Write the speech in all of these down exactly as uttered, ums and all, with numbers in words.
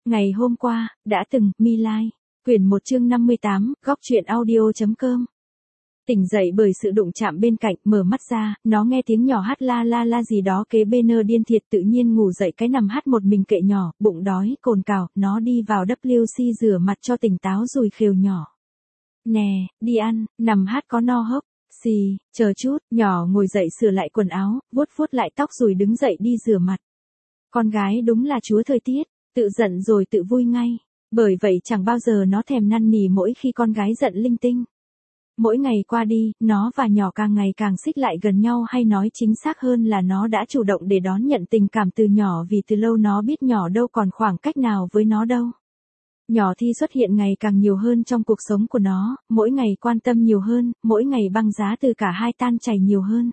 Ngày hôm qua, đã từng, Mi Lai. Quyển một chương năm mươi tám, góc truyện audio.com. Tỉnh dậy bởi sự đụng chạm bên cạnh, mở mắt ra, nó nghe tiếng nhỏ hát la la la gì đó kế bên nơ điên thiệt, tự nhiên ngủ dậy cái nằm hát một mình kệ nhỏ, bụng đói, cồn cào, nó đi vào vê kép xê rửa mặt cho tỉnh táo rồi khều nhỏ. Nè, đi ăn, nằm hát có no hốc, xì, chờ chút, nhỏ ngồi dậy sửa lại quần áo, vuốt vuốt lại tóc rồi đứng dậy đi rửa mặt. Con gái đúng là chúa thời tiết, tự giận rồi tự vui ngay, bởi vậy chẳng bao giờ nó thèm năn nỉ mỗi khi con gái giận linh tinh. Mỗi ngày qua đi, nó và nhỏ càng ngày càng xích lại gần nhau, hay nói chính xác hơn là nó đã chủ động để đón nhận tình cảm từ nhỏ, vì từ lâu nó biết nhỏ đâu còn khoảng cách nào với nó đâu. Nhỏ Thi xuất hiện ngày càng nhiều hơn trong cuộc sống của nó, mỗi ngày quan tâm nhiều hơn, mỗi ngày băng giá từ cả hai tan chảy nhiều hơn.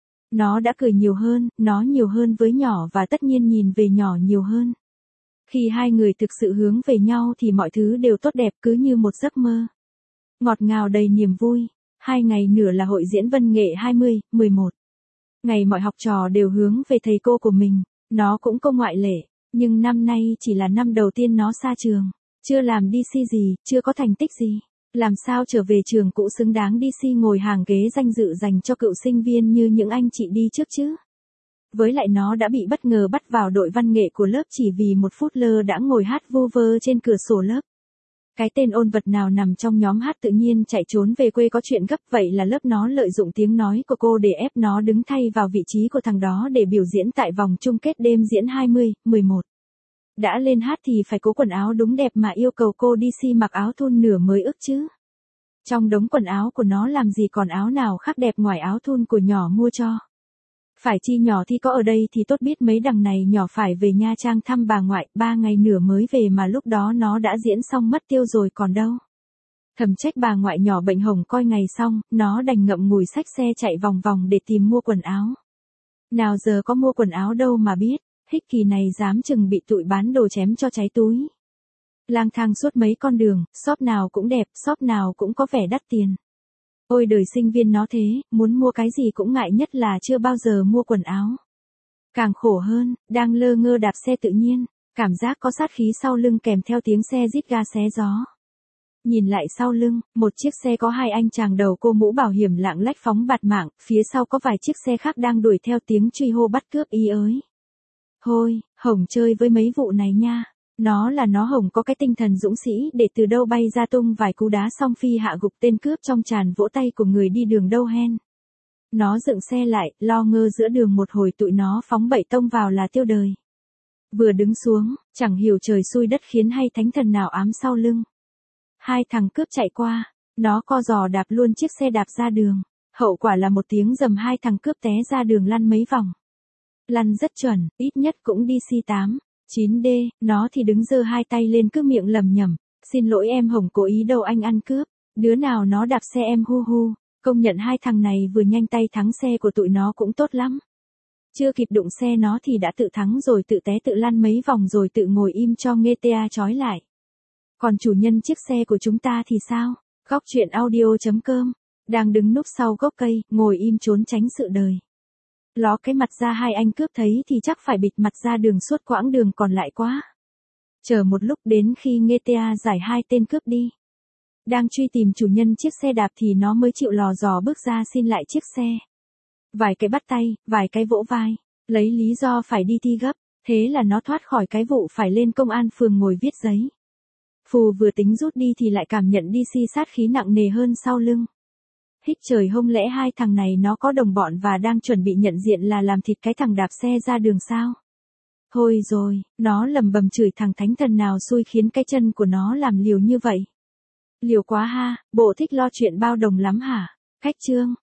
Nó đã cười nhiều hơn, nó nhiều hơn với nhỏ và tất nhiên nhìn về nhỏ nhiều hơn. Khi hai người thực sự hướng về nhau thì mọi thứ đều tốt đẹp cứ như một giấc mơ. Ngọt ngào đầy niềm vui. Hai ngày nữa là hội diễn văn nghệ hai mươi, mười một. Ngày mọi học trò đều hướng về thầy cô của mình, nó cũng không ngoại lệ, nhưng năm nay chỉ là năm đầu tiên nó xa trường, chưa làm đê xê gì, chưa có thành tích gì. Làm sao trở về trường cũ xứng đáng đê xê ngồi hàng ghế danh dự dành cho cựu sinh viên như những anh chị đi trước chứ? Với lại nó đã bị bất ngờ bắt vào đội văn nghệ của lớp chỉ vì một phút lơ đãng ngồi hát vu vơ trên cửa sổ lớp. Cái tên ôn vật nào nằm trong nhóm hát tự nhiên chạy trốn về quê có chuyện gấp, vậy là lớp nó lợi dụng tiếng nói của cô để ép nó đứng thay vào vị trí của thằng đó để biểu diễn tại vòng chung kết đêm diễn hai mươi, mười một. Đã lên hát thì phải cố quần áo đúng đẹp mà yêu cầu cô đê xê mặc áo thun nửa mới ức chứ. Trong đống quần áo của nó làm gì còn áo nào khác đẹp ngoài áo thun của nhỏ mua cho. Phải chi nhỏ Thi có ở đây thì tốt biết mấy đằng này nhỏ phải về Nha Trang thăm bà ngoại, ba ngày nửa mới về mà lúc đó nó đã diễn xong mất tiêu rồi còn đâu. Thầm trách bà ngoại nhỏ bệnh hồng coi ngày xong, nó đành ngậm ngùi xách xe chạy vòng vòng để tìm mua quần áo. Nào giờ có mua quần áo đâu mà biết, hích kỳ này dám chừng bị tụi bán đồ chém cho cháy túi. Lang thang suốt mấy con đường, shop nào cũng đẹp, shop nào cũng có vẻ đắt tiền. Ôi đời sinh viên nó thế, muốn mua cái gì cũng ngại, nhất là chưa bao giờ mua quần áo. Càng khổ hơn, đang lơ ngơ đạp xe tự nhiên, cảm giác có sát khí sau lưng kèm theo tiếng xe rít ga xé gió. Nhìn lại sau lưng, một chiếc xe có hai anh chàng đầu cô mũ bảo hiểm lạng lách phóng bạt mạng, phía sau có vài chiếc xe khác đang đuổi theo tiếng truy hô bắt cướp ý ới. Thôi, Hồng chơi với mấy vụ này nha. Nó là nó Hồng có cái tinh thần dũng sĩ để từ đâu bay ra tung vài cú đá xong phi hạ gục tên cướp trong tràn vỗ tay của người đi đường đâu hen. Nó dựng xe lại, lo ngơ giữa đường một hồi tụi nó phóng bậy tông vào là tiêu đời. Vừa đứng xuống, chẳng hiểu trời xui đất khiến hay thánh thần nào ám sau lưng. Hai thằng cướp chạy qua, nó co giò đạp luôn chiếc xe đạp ra đường. Hậu quả là một tiếng rầm, hai thằng cướp té ra đường lăn mấy vòng. Lăn rất chuẩn, ít nhất cũng đi xê tám. chín D, nó thì đứng giơ hai tay lên cứ miệng lầm nhầm, xin lỗi em Hồng cố ý đâu anh ăn cướp, đứa nào nó đạp xe em hu hu, công nhận hai thằng này vừa nhanh tay thắng xe của tụi nó cũng tốt lắm. Chưa kịp đụng xe nó thì đã tự thắng rồi, tự té tự lăn mấy vòng rồi tự ngồi im cho nghe ta trói lại. Còn chủ nhân chiếc xe của chúng ta thì sao? Góc truyện audio.com, đang đứng núp sau gốc cây, ngồi im trốn tránh sự đời. Ló cái mặt ra, hai anh cướp thấy thì chắc phải bịt mặt ra đường suốt quãng đường còn lại quá. Chờ một lúc đến khi nghe ta giải hai tên cướp đi. Đang truy tìm chủ nhân chiếc xe đạp thì nó mới chịu lò dò bước ra xin lại chiếc xe. Vài cái bắt tay, vài cái vỗ vai, lấy lý do phải đi thi gấp, thế là nó thoát khỏi cái vụ phải lên công an phường ngồi viết giấy. Phù vừa tính rút đi thì lại cảm nhận đê xê sát khí nặng nề hơn sau lưng. Hích trời, không lẽ hai thằng này nó có đồng bọn và đang chuẩn bị nhận diện là làm thịt cái thằng đạp xe ra đường sao? Thôi rồi, nó lầm bầm chửi thằng thánh thần nào xui khiến cái chân của nó làm liều như vậy. Liều quá ha, bộ thích lo chuyện bao đồng lắm hả? Cách chương.